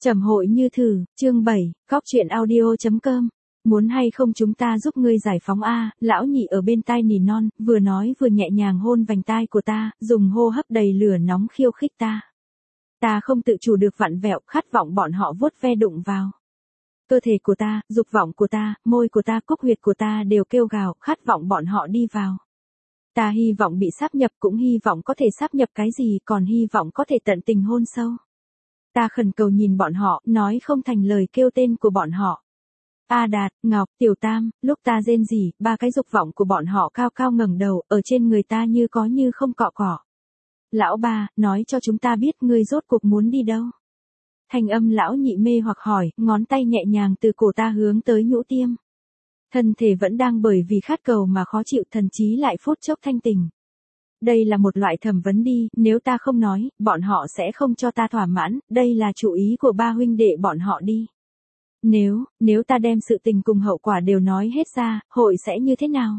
Trầm hội như thử, chương 7, góc truyện audio.com. Muốn hay không chúng ta giúp ngươi giải phóng a? Lão nhị ở bên tai nỉ non, vừa nói vừa nhẹ nhàng hôn vành tai của ta, dùng hô hấp đầy lửa nóng khiêu khích ta. Ta không tự chủ được vặn vẹo, khát vọng bọn họ vuốt ve đụng vào. Cơ thể của ta, dục vọng của ta, môi của ta, cúc huyệt của ta đều kêu gào, khát vọng bọn họ đi vào. Ta hy vọng bị sáp nhập, cũng hy vọng có thể sáp nhập cái gì, còn hy vọng có thể tận tình hôn sâu. Ta khẩn cầu nhìn bọn họ, nói không thành lời kêu tên của bọn họ. A Đạt, Ngọc, Tiểu Tam, lúc ta rên rỉ, ba cái dục vọng của bọn họ cao cao ngẩng đầu, ở trên người ta như có như không cọ cọ. Lão ba, nói cho chúng ta biết ngươi rốt cuộc muốn đi đâu. Thanh âm lão nhị mê hoặc hỏi, ngón tay nhẹ nhàng từ cổ ta hướng tới nhũ tiêm. Thân thể vẫn đang bởi vì khát cầu mà khó chịu, thần trí lại phút chốc thanh tình. Đây là một loại thẩm vấn đi, nếu ta không nói, bọn họ sẽ không cho ta thỏa mãn, đây là chủ ý của ba huynh đệ bọn họ đi. Nếu ta đem sự tình cùng hậu quả đều nói hết ra, hội sẽ như thế nào?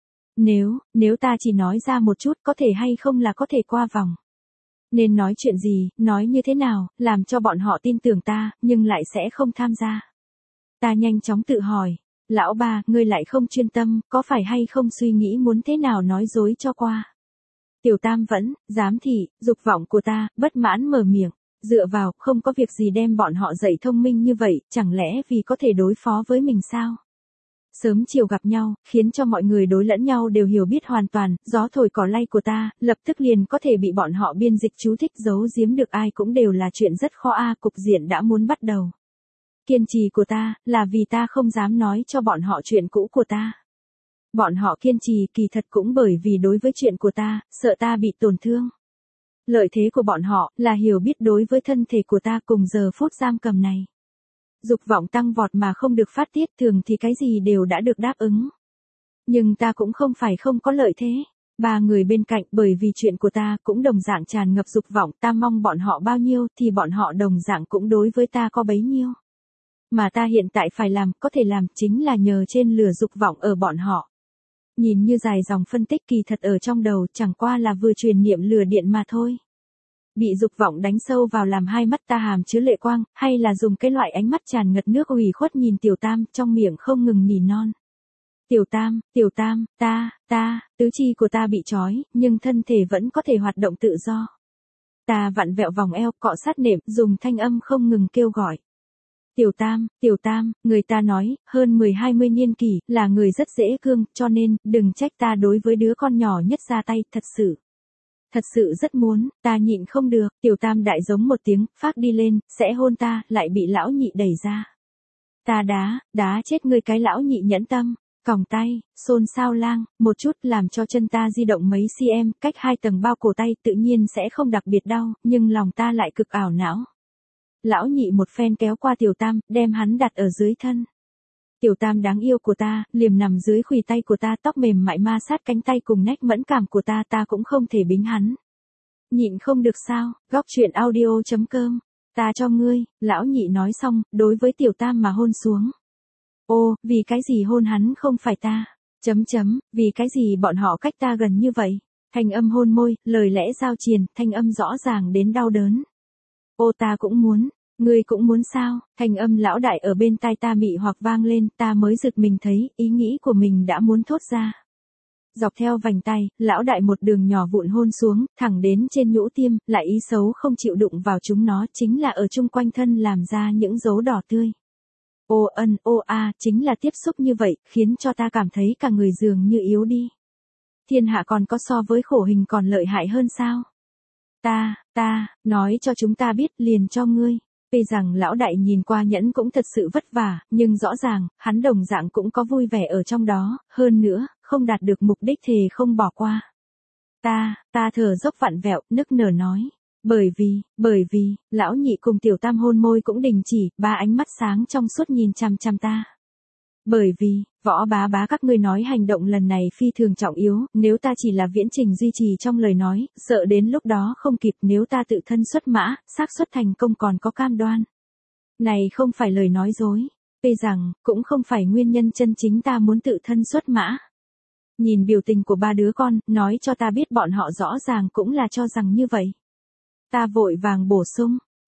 Nếu ta chỉ nói ra một chút, có thể hay không là có thể qua vòng. Nên nói chuyện gì, nói như thế nào, làm cho bọn họ tin tưởng ta, nhưng lại sẽ không tham gia. Ta nhanh chóng tự hỏi, lão ba, ngươi lại không chuyên tâm, có phải hay không suy nghĩ muốn thế nào nói dối cho qua. Tiểu Tam vẫn, giám thị, dục vọng của ta, bất mãn mở miệng, dựa vào, không có việc gì đem bọn họ dạy thông minh như vậy, chẳng lẽ vì có thể đối phó với mình sao? Sớm chiều gặp nhau, khiến cho mọi người đối lẫn nhau đều hiểu biết hoàn toàn, gió thổi cỏ lay của ta, lập tức liền có thể bị bọn họ biên dịch chú thích giấu giếm được ai cũng đều là chuyện rất khó a. Cục diện đã muốn bắt đầu. Kiên trì của ta, là vì ta không dám nói cho bọn họ chuyện cũ của ta. Bọn họ kiên trì kỳ thật cũng bởi vì đối với chuyện của ta, sợ ta bị tổn thương. Lợi thế của bọn họ, là hiểu biết đối với thân thể của ta cùng giờ phút giam cầm này. Dục vọng tăng vọt mà không được phát tiết, thường thì cái gì đều đã được đáp ứng. Nhưng ta cũng không phải không có lợi thế. Ba người bên cạnh bởi vì chuyện của ta cũng đồng dạng tràn ngập dục vọng, ta mong bọn họ bao nhiêu thì bọn họ đồng dạng cũng đối với ta có bấy nhiêu. Mà ta hiện tại phải làm, có thể làm chính là nhờ trên lửa dục vọng ở bọn họ. Nhìn như dài dòng phân tích kỳ thật ở trong đầu chẳng qua là vừa truyền niệm lửa điện mà thôi. Bị dục vọng đánh sâu vào làm hai mắt ta hàm chứa lệ quang, hay là dùng cái loại ánh mắt tràn ngập nước ủy khuất nhìn Tiểu Tam, trong miệng không ngừng nỉ non. Tiểu Tam, tứ chi của ta bị trói, nhưng thân thể vẫn có thể hoạt động tự do. Ta vặn vẹo vòng eo, cọ sát nệm, dùng thanh âm không ngừng kêu gọi. Tiểu Tam, người ta nói, hơn 10-20 niên kỷ, là người rất dễ thương, cho nên, đừng trách ta đối với đứa con nhỏ nhất ra tay, thật sự rất muốn, ta nhịn không được, Tiểu Tam đại giống một tiếng, phác đi lên, sẽ hôn ta, lại bị lão nhị đẩy ra. Ta đá chết ngươi cái lão nhị nhẫn tâm, còng tay, xôn xao lang, một chút làm cho chân ta di động mấy cm, cách 2 tầng bao cổ tay tự nhiên sẽ không đặc biệt đau, nhưng lòng ta lại cực ảo não. Lão nhị một phen kéo qua Tiểu Tam, đem hắn đặt ở dưới thân. Tiểu Tam đáng yêu của ta, liềm nằm dưới khuỷu tay của ta, tóc mềm mại ma sát cánh tay cùng nách mẫn cảm của ta, ta cũng không thể bính hắn. Nhịn không được sao, góc truyện audio.com, ta cho ngươi, lão nhị nói xong, đối với Tiểu Tam mà hôn xuống. Ô, vì cái gì hôn hắn không phải ta, vì cái gì bọn họ cách ta gần như vậy, thanh âm hôn môi, lời lẽ giao triền, thanh âm rõ ràng đến đau đớn. Ô ta cũng muốn. Ngươi cũng muốn sao? Thanh âm lão đại ở bên tai ta mị hoặc vang lên, ta mới giật mình thấy, ý nghĩ của mình đã muốn thốt ra. Dọc theo vành tay, lão đại một đường nhỏ vụn hôn xuống, thẳng đến trên nhũ tiêm, lại ý xấu không chịu đụng vào chúng nó, chính là ở chung quanh thân làm ra những dấu đỏ tươi. Ô ân ô a, chính là tiếp xúc như vậy, khiến cho ta cảm thấy cả người dường như yếu đi. Thiên hạ còn có so với khổ hình còn lợi hại hơn sao? Ta, nói cho chúng ta biết liền cho ngươi. Tuy rằng lão đại nhìn qua nhẫn cũng thật sự vất vả, nhưng rõ ràng, hắn đồng dạng cũng có vui vẻ ở trong đó, hơn nữa, không đạt được mục đích thề không bỏ qua. Ta thở dốc vặn vẹo, nức nở nói. Bởi vì, lão nhị cùng Tiểu Tam hôn môi cũng đình chỉ, ba ánh mắt sáng trong suốt nhìn chằm chằm ta. Bởi vì, võ bá các ngươi nói hành động lần này phi thường trọng yếu, nếu ta chỉ là viễn trình duy trì trong lời nói, sợ đến lúc đó không kịp, nếu ta tự thân xuất mã, xác suất thành công còn có cam đoan. Này không phải lời nói dối, tuy rằng, cũng không phải nguyên nhân chân chính ta muốn tự thân xuất mã. Nhìn biểu tình của ba đứa con, nói cho ta biết bọn họ rõ ràng cũng là cho rằng như vậy. Ta vội vàng bổ sung,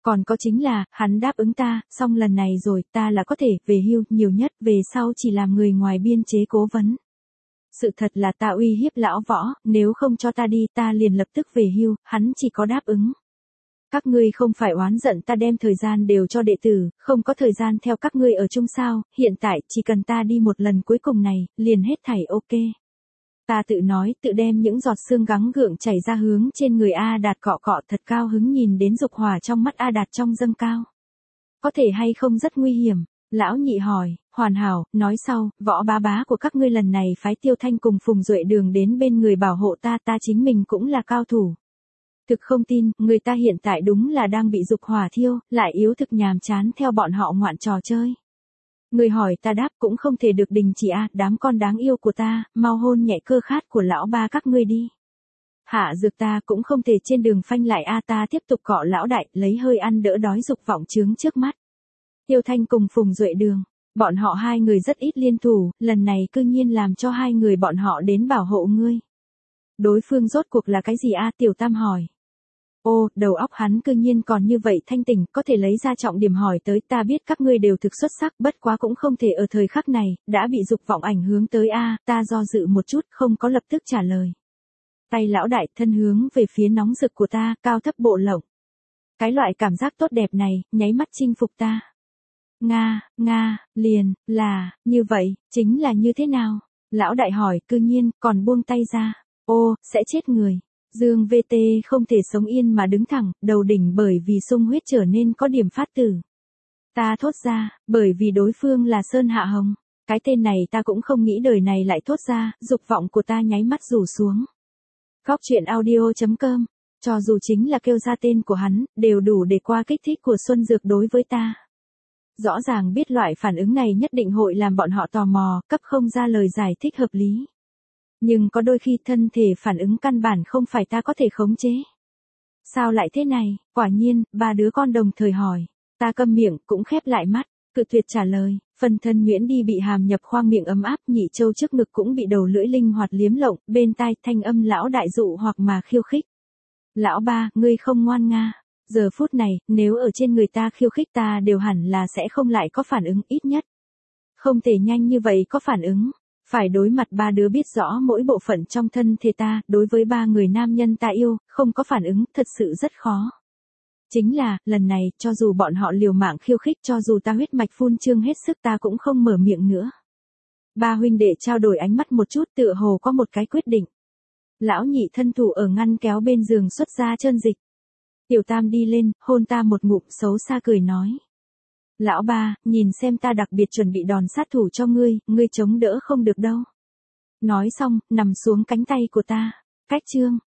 Còn có chính là, hắn đáp ứng ta, xong lần này rồi, ta là có thể về hưu, nhiều nhất, về sau chỉ làm người ngoài biên chế cố vấn. Sự thật là ta uy hiếp lão Võ, nếu không cho ta đi, ta liền lập tức về hưu, hắn chỉ có đáp ứng. Các ngươi không phải oán giận ta đem thời gian đều cho đệ tử, không có thời gian theo các ngươi ở chung sao, hiện tại, chỉ cần ta đi một lần cuối cùng này, liền hết thảy ok. Ta tự nói, tự đem những giọt sương gắng gượng chảy ra hướng trên người A Đạt cọ cọ, thật cao hứng nhìn đến dục hỏa trong mắt A Đạt trong dâng cao. Có thể hay không rất nguy hiểm? Lão Nhị hỏi, hoàn hảo, nói sau, Võ bá bá của các ngươi lần này phái Tiêu Thanh cùng Phùng Duệ Đường đến bên người bảo hộ ta, ta chính mình cũng là cao thủ. Thực không tin, người ta hiện tại đúng là đang bị dục hỏa thiêu, lại yếu thực nhàm chán theo bọn họ ngoạn trò chơi. Người hỏi ta đáp cũng không thể được đình chỉ đám con đáng yêu của ta, mau hôn nhẹ cơ khát của lão ba các ngươi đi. Hạ dược ta cũng không thể trên đường phanh lại ta tiếp tục cọ lão đại, lấy hơi ăn đỡ đói dục vọng chướng trước mắt. Tiêu Thanh cùng Phùng Duệ Đường, bọn họ hai người rất ít liên thủ, lần này cư nhiên làm cho hai người bọn họ đến bảo hộ ngươi. Đối phương rốt cuộc là cái gì Tiểu Tam hỏi. Ô, đầu óc hắn cư nhiên còn như vậy thanh tỉnh, có thể lấy ra trọng điểm hỏi tới, ta biết các ngươi đều thực xuất sắc, bất quá cũng không thể ở thời khắc này, đã bị dục vọng ảnh hướng tới ta do dự một chút, không có lập tức trả lời. Tay lão đại thân hướng về phía nóng rực của ta, cao thấp bộ lộng. Cái loại cảm giác tốt đẹp này, nháy mắt chinh phục ta. Nga, liền, là, như vậy, chính là như thế nào? Lão đại hỏi, cư nhiên, còn buông tay ra. Ô, sẽ chết người. Dương VT không thể sống yên mà đứng thẳng, đầu đỉnh bởi vì sung huyết trở nên có điểm phát tử. Ta thốt ra, bởi vì đối phương là Sơn Hạ Hồng. Cái tên này ta cũng không nghĩ đời này lại thốt ra, dục vọng của ta nháy mắt rủ xuống. Góc chuyện audio.com, cho dù chính là kêu ra tên của hắn, đều đủ để qua kích thích của Xuân Dược đối với ta. Rõ ràng biết loại phản ứng này nhất định hội làm bọn họ tò mò, cấp không ra lời giải thích hợp lý. Nhưng có đôi khi thân thể phản ứng căn bản không phải ta có thể khống chế. Sao lại thế này? Quả nhiên, ba đứa con đồng thời hỏi. Ta câm miệng, cũng khép lại mắt, cự tuyệt trả lời. Phần thân nhuyễn đi bị hàm nhập khoang miệng ấm áp, nhị châu trước ngực cũng bị đầu lưỡi linh hoạt liếm lộng, bên tai thanh âm lão đại dụ hoặc mà khiêu khích. Lão ba, ngươi không ngoan nga. Giờ phút này, nếu ở trên người ta khiêu khích ta đều hẳn là sẽ không lại có phản ứng ít nhất. Không thể nhanh như vậy có phản ứng. Phải đối mặt ba đứa biết rõ mỗi bộ phận trong thân thể ta, đối với ba người nam nhân ta yêu, không có phản ứng, thật sự rất khó. Chính là, lần này, cho dù bọn họ liều mạng khiêu khích, cho dù ta huyết mạch phun trương hết sức ta cũng không mở miệng nữa. Ba huynh đệ trao đổi ánh mắt một chút tựa hồ có một cái quyết định. Lão Nhị thân thủ ở ngăn kéo bên giường xuất ra trơn dịch. Tiểu Tam đi lên, hôn ta một ngụm xấu xa cười nói. Lão ba, nhìn xem ta đặc biệt chuẩn bị đòn sát thủ cho ngươi chống đỡ không được đâu. Nói xong, nằm xuống cánh tay của ta. Cách chương.